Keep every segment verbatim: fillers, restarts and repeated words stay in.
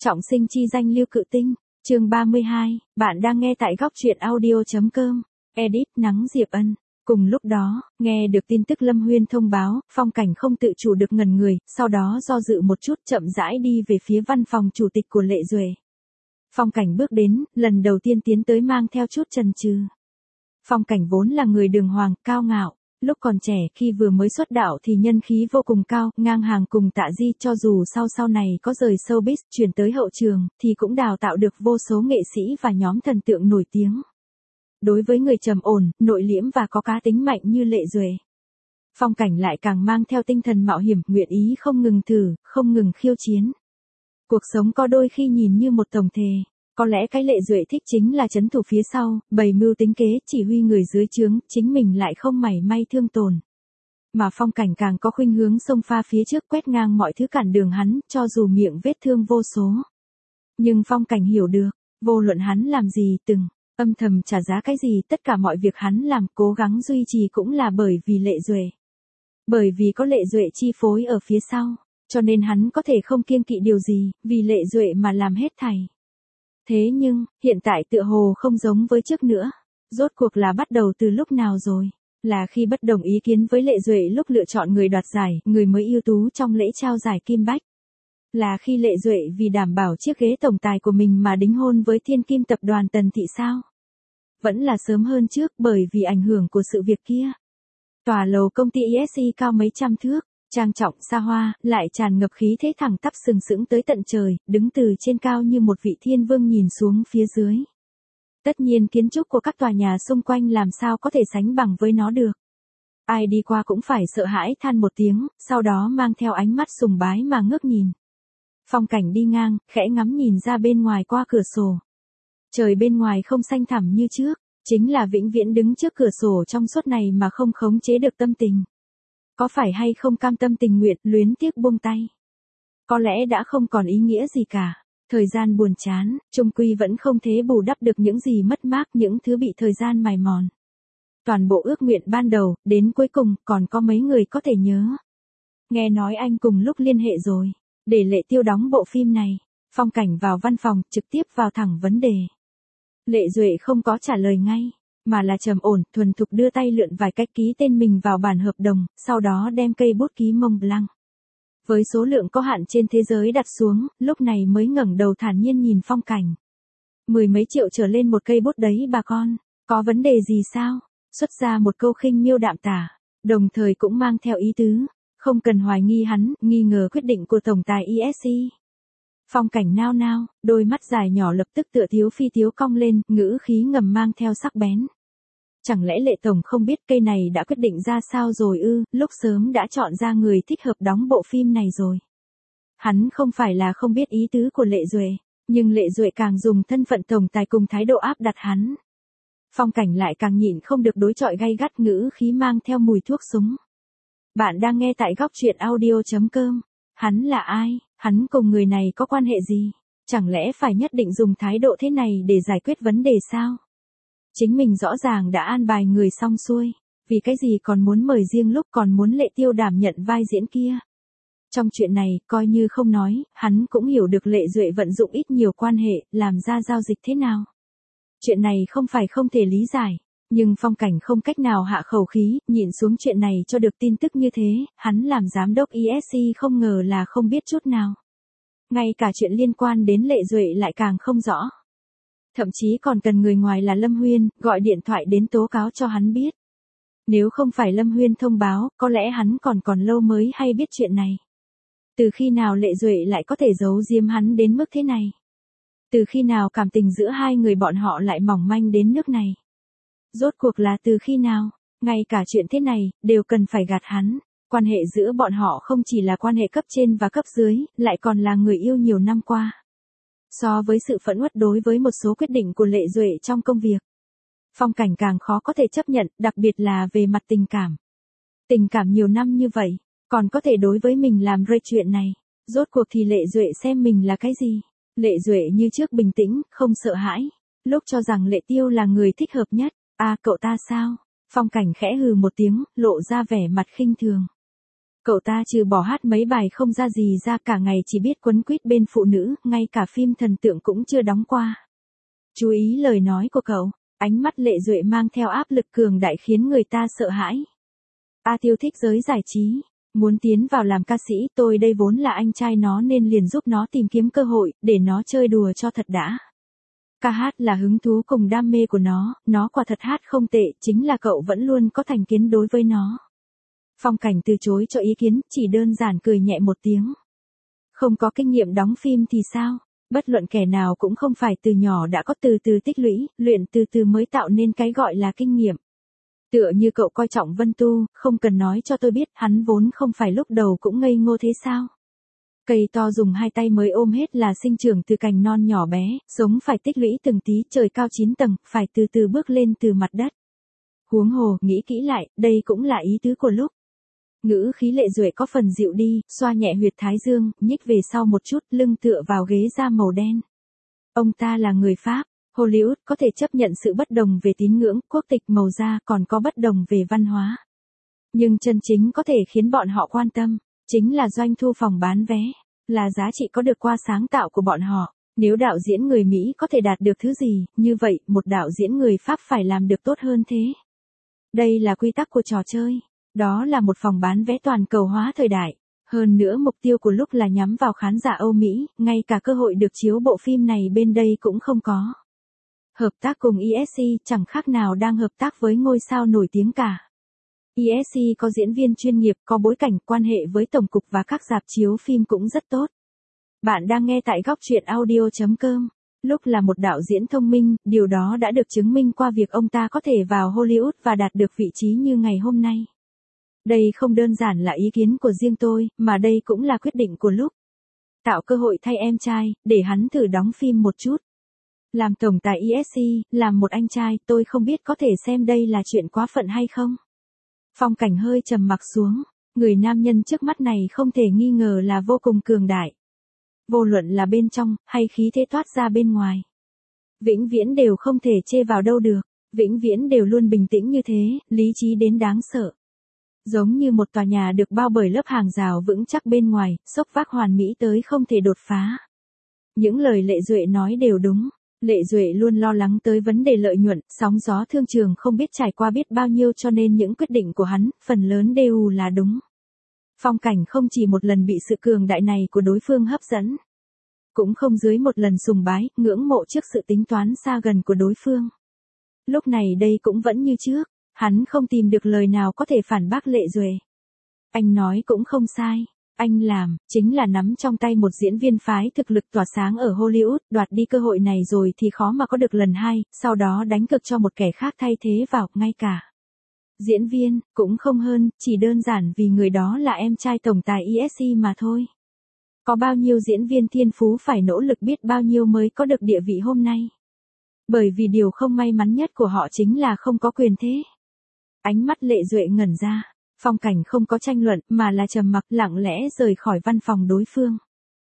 Trọng sinh chi danh Lưu Cự Tinh, chương ba mươi hai, bạn đang nghe tại góc truyện audio.com, edit Nắng Diệp Ân. Cùng lúc đó, nghe được tin tức Lâm Huyên thông báo, Phong Cảnh không tự chủ được ngẩn người, sau đó do dự một chút chậm rãi đi về phía văn phòng chủ tịch của Lệ Duệ. Phong Cảnh bước đến, lần đầu tiên tiến tới mang theo chút chần chừ. Phong Cảnh vốn là người đường hoàng, cao ngạo. Lúc còn trẻ khi vừa mới xuất đạo thì nhân khí vô cùng cao, ngang hàng cùng Tạ Di, cho dù sau sau này có rời showbiz chuyển tới hậu trường, thì cũng đào tạo được vô số nghệ sĩ và nhóm thần tượng nổi tiếng. Đối với người trầm ổn, nội liễm và có cá tính mạnh như Lệ Duệ, Phong Cảnh lại càng mang theo tinh thần mạo hiểm, nguyện ý không ngừng thử, không ngừng khiêu chiến. Cuộc sống có đôi khi nhìn như một tổng thể. Có lẽ cái Lệ Duệ thích chính là trấn thủ phía sau, bày mưu tính kế, chỉ huy người dưới trướng, chính mình lại không mảy may thương tổn. Mà Phong Cảnh càng có khuynh hướng xông pha phía trước, quét ngang mọi thứ cản đường hắn, cho dù miệng vết thương vô số. Nhưng Phong Cảnh hiểu được, vô luận hắn làm gì, từng âm thầm trả giá cái gì, tất cả mọi việc hắn làm, cố gắng duy trì cũng là bởi vì Lệ Duệ. Bởi vì có Lệ Duệ chi phối ở phía sau, cho nên hắn có thể không kiêng kỵ điều gì, vì Lệ Duệ mà làm hết thảy. Thế nhưng, hiện tại tựa hồ không giống với trước nữa. Rốt cuộc là bắt đầu từ lúc nào rồi? Là khi bất đồng ý kiến với Lệ Duệ lúc lựa chọn người đoạt giải, người mới ưu tú trong lễ trao giải Kim Bách. Là khi Lệ Duệ vì đảm bảo chiếc ghế tổng tài của mình mà đính hôn với thiên kim tập đoàn Tần Thị sao? Vẫn là sớm hơn trước, bởi vì ảnh hưởng của sự việc kia. Tòa lầu công ty i ét xê cao mấy trăm thước, trang trọng xa hoa, lại tràn ngập khí thế thẳng tắp sừng sững tới tận trời, đứng từ trên cao như một vị thiên vương nhìn xuống phía dưới. Tất nhiên kiến trúc của các tòa nhà xung quanh làm sao có thể sánh bằng với nó được. Ai đi qua cũng phải sợ hãi than một tiếng, sau đó mang theo ánh mắt sùng bái mà ngước nhìn. Phong Cảnh đi ngang, khẽ ngắm nhìn ra bên ngoài qua cửa sổ. Trời bên ngoài không xanh thẳm như trước, chính là vĩnh viễn đứng trước cửa sổ trong suốt này mà không khống chế được tâm tình. Có phải hay không cam tâm tình nguyện, luyến tiếc buông tay? Có lẽ đã không còn ý nghĩa gì cả. Thời gian buồn chán, chung quy vẫn không thể bù đắp được những gì mất mát, những thứ bị thời gian mài mòn. Toàn bộ ước nguyện ban đầu, đến cuối cùng, còn có mấy người có thể nhớ. Nghe nói anh cùng lúc liên hệ rồi, để Lệ Tiêu đóng bộ phim này. Phong Cảnh vào văn phòng, trực tiếp vào thẳng vấn đề. Lệ Duệ không có trả lời ngay, mà là trầm ổn, thuần thục đưa tay lượn vài cách ký tên mình vào bản hợp đồng, sau đó đem cây bút ký Mont Blanc. Với số lượng có hạn trên thế giới đặt xuống, lúc này mới ngẩng đầu thản nhiên nhìn Phong Cảnh. Mười mấy triệu trở lên một cây bút đấy bà con, có vấn đề gì sao? Xuất ra một câu khinh miêu đạm tả, đồng thời cũng mang theo ý tứ, không cần hoài nghi hắn, nghi ngờ quyết định của tổng tài i ét xê. Phong Cảnh nao nao, đôi mắt dài nhỏ lập tức tựa thiếu phi thiếu cong lên, ngữ khí ngầm mang theo sắc bén. Chẳng lẽ Lệ tổng không biết cây này đã quyết định ra sao rồi ư, lúc sớm đã chọn ra người thích hợp đóng bộ phim này rồi. Hắn không phải là không biết ý tứ của Lệ Duệ, nhưng Lệ Duệ càng dùng thân phận tổng tài cùng thái độ áp đặt hắn. Phong Cảnh lại càng nhịn không được đối chọi gay gắt, ngữ khí mang theo mùi thuốc súng. Bạn đang nghe tại góc truyện audio.com. Hắn là ai? Hắn cùng người này có quan hệ gì? Chẳng lẽ phải nhất định dùng thái độ thế này để giải quyết vấn đề sao? Chính mình rõ ràng đã an bài người xong xuôi, vì cái gì còn muốn mời riêng lúc còn muốn Lệ Tiêu đảm nhận vai diễn kia? Trong chuyện này, coi như không nói, hắn cũng hiểu được Lệ Duệ vận dụng ít nhiều quan hệ, làm ra giao dịch thế nào. Chuyện này không phải không thể lý giải, nhưng Phong Cảnh không cách nào hạ khẩu khí, nhịn xuống chuyện này cho được tin tức như thế, hắn làm giám đốc i ét xê không ngờ là không biết chút nào. Ngay cả chuyện liên quan đến Lệ Duệ lại càng không rõ. Thậm chí còn cần người ngoài là Lâm Huyên, gọi điện thoại đến tố cáo cho hắn biết. Nếu không phải Lâm Huyên thông báo, có lẽ hắn còn còn lâu mới hay biết chuyện này. Từ khi nào Lệ Duệ lại có thể giấu giếm hắn đến mức thế này? Từ khi nào cảm tình giữa hai người bọn họ lại mỏng manh đến nước này? Rốt cuộc là từ khi nào? Ngay cả chuyện thế này, đều cần phải gạt hắn. Quan hệ giữa bọn họ không chỉ là quan hệ cấp trên và cấp dưới, lại còn là người yêu nhiều năm qua. So với sự phẫn uất đối với một số quyết định của Lệ Duệ trong công việc, Phong Cảnh càng khó có thể chấp nhận, đặc biệt là về mặt tình cảm. Tình cảm nhiều năm như vậy, còn có thể đối với mình làm rơi chuyện này. Rốt cuộc thì Lệ Duệ xem mình là cái gì? Lệ Duệ như trước bình tĩnh, không sợ hãi. Lúc cho rằng Lệ Tiêu là người thích hợp nhất. À cậu ta sao? Phong Cảnh khẽ hừ một tiếng, lộ ra vẻ mặt khinh thường. Cậu ta trừ bỏ hát mấy bài không ra gì ra cả ngày chỉ biết quấn quýt bên phụ nữ, ngay cả phim thần tượng cũng chưa đóng qua. Chú ý lời nói của cậu, ánh mắt Lệ Duệ mang theo áp lực cường đại khiến người ta sợ hãi. Ta yêu thích giới giải trí, muốn tiến vào làm ca sĩ, tôi đây vốn là anh trai nó nên liền giúp nó tìm kiếm cơ hội, để nó chơi đùa cho thật đã. Ca hát là hứng thú cùng đam mê của nó, nó quả thật hát không tệ, chính là cậu vẫn luôn có thành kiến đối với nó. Phong Cảnh từ chối cho ý kiến, chỉ đơn giản cười nhẹ một tiếng. Không có kinh nghiệm đóng phim thì sao? Bất luận kẻ nào cũng không phải từ nhỏ đã có từ từ tích lũy, luyện từ từ mới tạo nên cái gọi là kinh nghiệm. Tựa như cậu coi trọng Vân Tu, không cần nói cho tôi biết, hắn vốn không phải lúc đầu cũng ngây ngô thế sao? Cây to dùng hai tay mới ôm hết là sinh trưởng từ cành non nhỏ bé, sống phải tích lũy từng tí, trời cao chín tầng, phải từ từ bước lên từ mặt đất. Huống hồ, nghĩ kỹ lại, đây cũng là ý tứ của lúc. Ngữ khí Lệ Duệ có phần dịu đi, xoa nhẹ huyệt thái dương, nhích về sau một chút, lưng tựa vào ghế da màu đen. Ông ta là người Pháp, Hollywood có thể chấp nhận sự bất đồng về tín ngưỡng, quốc tịch, màu da, còn có bất đồng về văn hóa. Nhưng chân chính có thể khiến bọn họ quan tâm, chính là doanh thu phòng bán vé, là giá trị có được qua sáng tạo của bọn họ. Nếu đạo diễn người Mỹ có thể đạt được thứ gì, như vậy, một đạo diễn người Pháp phải làm được tốt hơn thế. Đây là quy tắc của trò chơi. Đó là một phòng bán vé toàn cầu hóa thời đại. Hơn nữa mục tiêu của lúc là nhắm vào khán giả Âu Mỹ, ngay cả cơ hội được chiếu bộ phim này bên đây cũng không có. Hợp tác cùng e ét xê chẳng khác nào đang hợp tác với ngôi sao nổi tiếng cả. e ét xê có diễn viên chuyên nghiệp, có bối cảnh, quan hệ với tổng cục và các rạp chiếu phim cũng rất tốt. Bạn đang nghe tại góc truyện audio chấm com. Lúc là một đạo diễn thông minh, điều đó đã được chứng minh qua việc ông ta có thể vào Hollywood và đạt được vị trí như ngày hôm nay. Đây không đơn giản là ý kiến của riêng tôi, mà đây cũng là quyết định của lúc. Tạo cơ hội thay em trai, để hắn thử đóng phim một chút. Làm tổng tài e ét xê, làm một anh trai, tôi không biết có thể xem đây là chuyện quá phận hay không. Phong Cảnh hơi trầm mặc xuống, người nam nhân trước mắt này không thể nghi ngờ là vô cùng cường đại. Vô luận là bên trong, hay khí thế thoát ra bên ngoài. Vĩnh viễn đều không thể chê vào đâu được, vĩnh viễn đều luôn bình tĩnh như thế, lý trí đến đáng sợ. Giống như một tòa nhà được bao bởi lớp hàng rào vững chắc bên ngoài, xốc vác hoàn mỹ tới không thể đột phá. Những lời Lệ Duệ nói đều đúng. Lệ Duệ luôn lo lắng tới vấn đề lợi nhuận, sóng gió thương trường không biết trải qua biết bao nhiêu, cho nên những quyết định của hắn, phần lớn đều là đúng. Phong Cảnh không chỉ một lần bị sự cường đại này của đối phương hấp dẫn. Cũng không dưới một lần sùng bái, ngưỡng mộ trước sự tính toán xa gần của đối phương. Lúc này đây cũng vẫn như trước. Hắn không tìm được lời nào có thể phản bác Lệ Duệ. Anh nói cũng không sai. Anh làm, chính là nắm trong tay một diễn viên phái thực lực tỏa sáng ở Hollywood, đoạt đi cơ hội này rồi thì khó mà có được lần hai, sau đó đánh cược cho một kẻ khác thay thế vào, ngay cả. Diễn viên, cũng không hơn, chỉ đơn giản vì người đó là em trai tổng tài e ét xê mà thôi. Có bao nhiêu diễn viên thiên phú phải nỗ lực biết bao nhiêu mới có được địa vị hôm nay. Bởi vì điều không may mắn nhất của họ chính là không có quyền thế. Ánh mắt Lệ Duệ ngẩn ra, Phong Cảnh không có tranh luận mà là trầm mặc, lặng lẽ rời khỏi văn phòng đối phương.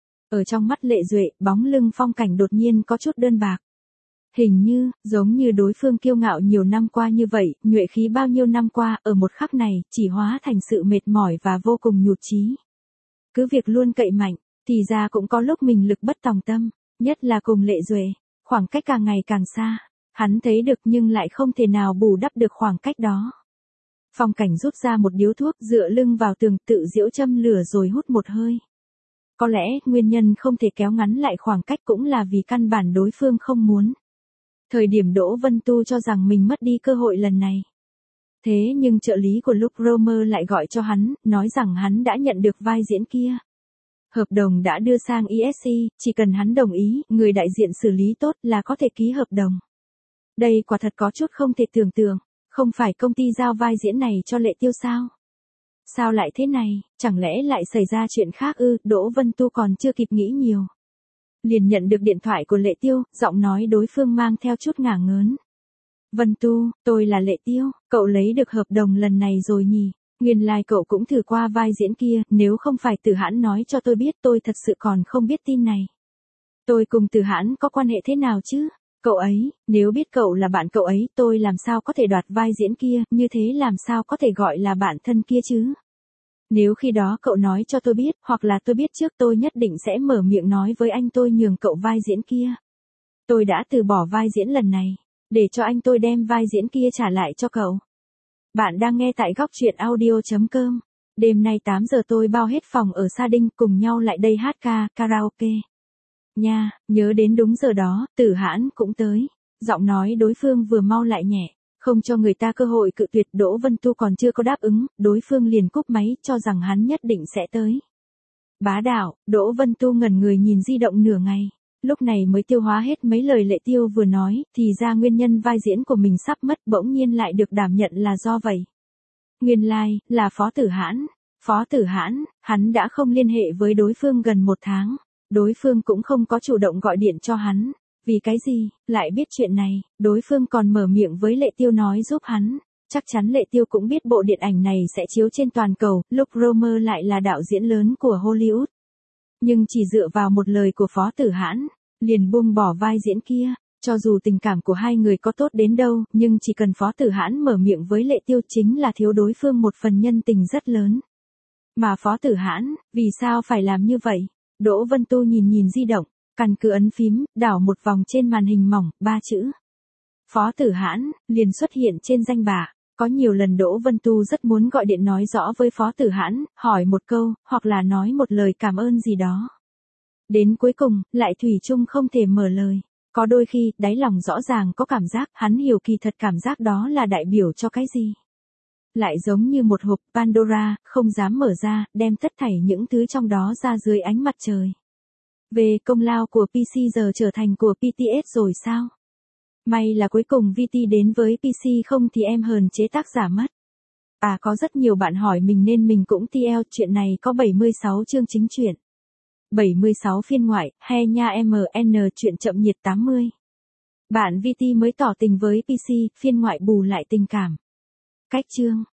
Ở trong mắt Lệ Duệ, bóng lưng Phong Cảnh đột nhiên có chút đơn bạc. Hình như, giống như đối phương kiêu ngạo nhiều năm qua như vậy, nhuệ khí bao nhiêu năm qua, ở một khắc này, chỉ hóa thành sự mệt mỏi và vô cùng nhụt chí. Cứ việc luôn cậy mạnh, thì ra cũng có lúc mình lực bất tòng tâm, nhất là cùng Lệ Duệ, khoảng cách càng ngày càng xa. Hắn thấy được nhưng lại không thể nào bù đắp được khoảng cách đó. Phong Cảnh rút ra một điếu thuốc, dựa lưng vào tường, tự giễu châm lửa rồi hút một hơi. Có lẽ, nguyên nhân không thể kéo ngắn lại khoảng cách cũng là vì căn bản đối phương không muốn. Thời điểm Đỗ Vân Tu cho rằng mình mất đi cơ hội lần này. Thế nhưng trợ lý của Luke Romer lại gọi cho hắn, nói rằng hắn đã nhận được vai diễn kia. Hợp đồng đã đưa sang e ét xê, chỉ cần hắn đồng ý, người đại diện xử lý tốt là có thể ký hợp đồng. Đây quả thật có chút không thể tưởng tượng, không phải công ty giao vai diễn này cho Lệ Tiêu sao? Sao lại thế này, chẳng lẽ lại xảy ra chuyện khác ư? Đỗ Vân Tu còn chưa kịp nghĩ nhiều. Liền nhận được điện thoại của Lệ Tiêu, giọng nói đối phương mang theo chút ngả ngớn. Vân Tu, tôi là Lệ Tiêu, cậu lấy được hợp đồng lần này rồi nhỉ? Nguyên lai like cậu cũng thử qua vai diễn kia, nếu không phải Từ Hãn nói cho tôi biết tôi thật sự còn không biết tin này. Tôi cùng Từ Hãn có quan hệ thế nào chứ? Cậu ấy, nếu biết cậu là bạn cậu ấy, tôi làm sao có thể đoạt vai diễn kia, như thế làm sao có thể gọi là bạn thân kia chứ? Nếu khi đó cậu nói cho tôi biết, hoặc là tôi biết trước, tôi nhất định sẽ mở miệng nói với anh tôi nhường cậu vai diễn kia. Tôi đã từ bỏ vai diễn lần này, để cho anh tôi đem vai diễn kia trả lại cho cậu. Bạn đang nghe tại góc truyện audio chấm com. Đêm nay tám giờ tôi bao hết phòng ở Sa Đinh, cùng nhau lại đây hát ca, karaoke. Nha, nhớ đến đúng giờ đó, Tử Hãn cũng tới. Giọng nói đối phương vừa mau lại nhẹ, không cho người ta cơ hội cự tuyệt. Đỗ Vân Tu còn chưa có đáp ứng, đối phương liền cúp máy, cho rằng hắn nhất định sẽ tới. Bá đạo, Đỗ Vân Tu ngẩn người nhìn di động nửa ngày, lúc này mới tiêu hóa hết mấy lời Lệ Tiêu vừa nói, thì ra nguyên nhân vai diễn của mình sắp mất bỗng nhiên lại được đảm nhận là do vậy. Nguyên lai, like, là Phó Tử Hãn. Phó Tử Hãn, hắn đã không liên hệ với đối phương gần một tháng. Đối phương cũng không có chủ động gọi điện cho hắn. Vì cái gì, lại biết chuyện này, đối phương còn mở miệng với Lệ Tiêu nói giúp hắn. Chắc chắn Lệ Tiêu cũng biết bộ điện ảnh này sẽ chiếu trên toàn cầu, lúc Romer lại là đạo diễn lớn của Hollywood. Nhưng chỉ dựa vào một lời của Phó Tử Hãn, liền buông bỏ vai diễn kia. Cho dù tình cảm của hai người có tốt đến đâu, nhưng chỉ cần Phó Tử Hãn mở miệng với Lệ Tiêu chính là thiếu đối phương một phần nhân tình rất lớn. Mà Phó Tử Hãn, vì sao phải làm như vậy? Đỗ Vân Tu nhìn nhìn di động, cằn cứ ấn phím, đảo một vòng trên màn hình mỏng, ba chữ. Phó Tử Hãn, liền xuất hiện trên danh bạ. Có nhiều lần Đỗ Vân Tu rất muốn gọi điện nói rõ với Phó Tử Hãn, hỏi một câu, hoặc là nói một lời cảm ơn gì đó. Đến cuối cùng, lại thủy chung không thể mở lời. Có đôi khi, đáy lòng rõ ràng có cảm giác, hắn hiểu kỳ thật cảm giác đó là đại biểu cho cái gì. Lại giống như một hộp Pandora, không dám mở ra, đem tất thảy những thứ trong đó ra dưới ánh mặt trời. Về công lao của pê xê giờ trở thành của pê tê ét rồi sao? May là cuối cùng vê tê đến với pê xê, không thì em hờn chế tác giả mất. À, có rất nhiều bạn hỏi mình nên mình cũng tê lờ, chuyện này có bảy mươi sáu chương chính truyện. bảy mươi sáu phiên ngoại, he nha em en, chuyện chậm nhiệt tám mươi. Bạn vê tê mới tỏ tình với pê xê, phiên ngoại bù lại tình cảm. Cách chương.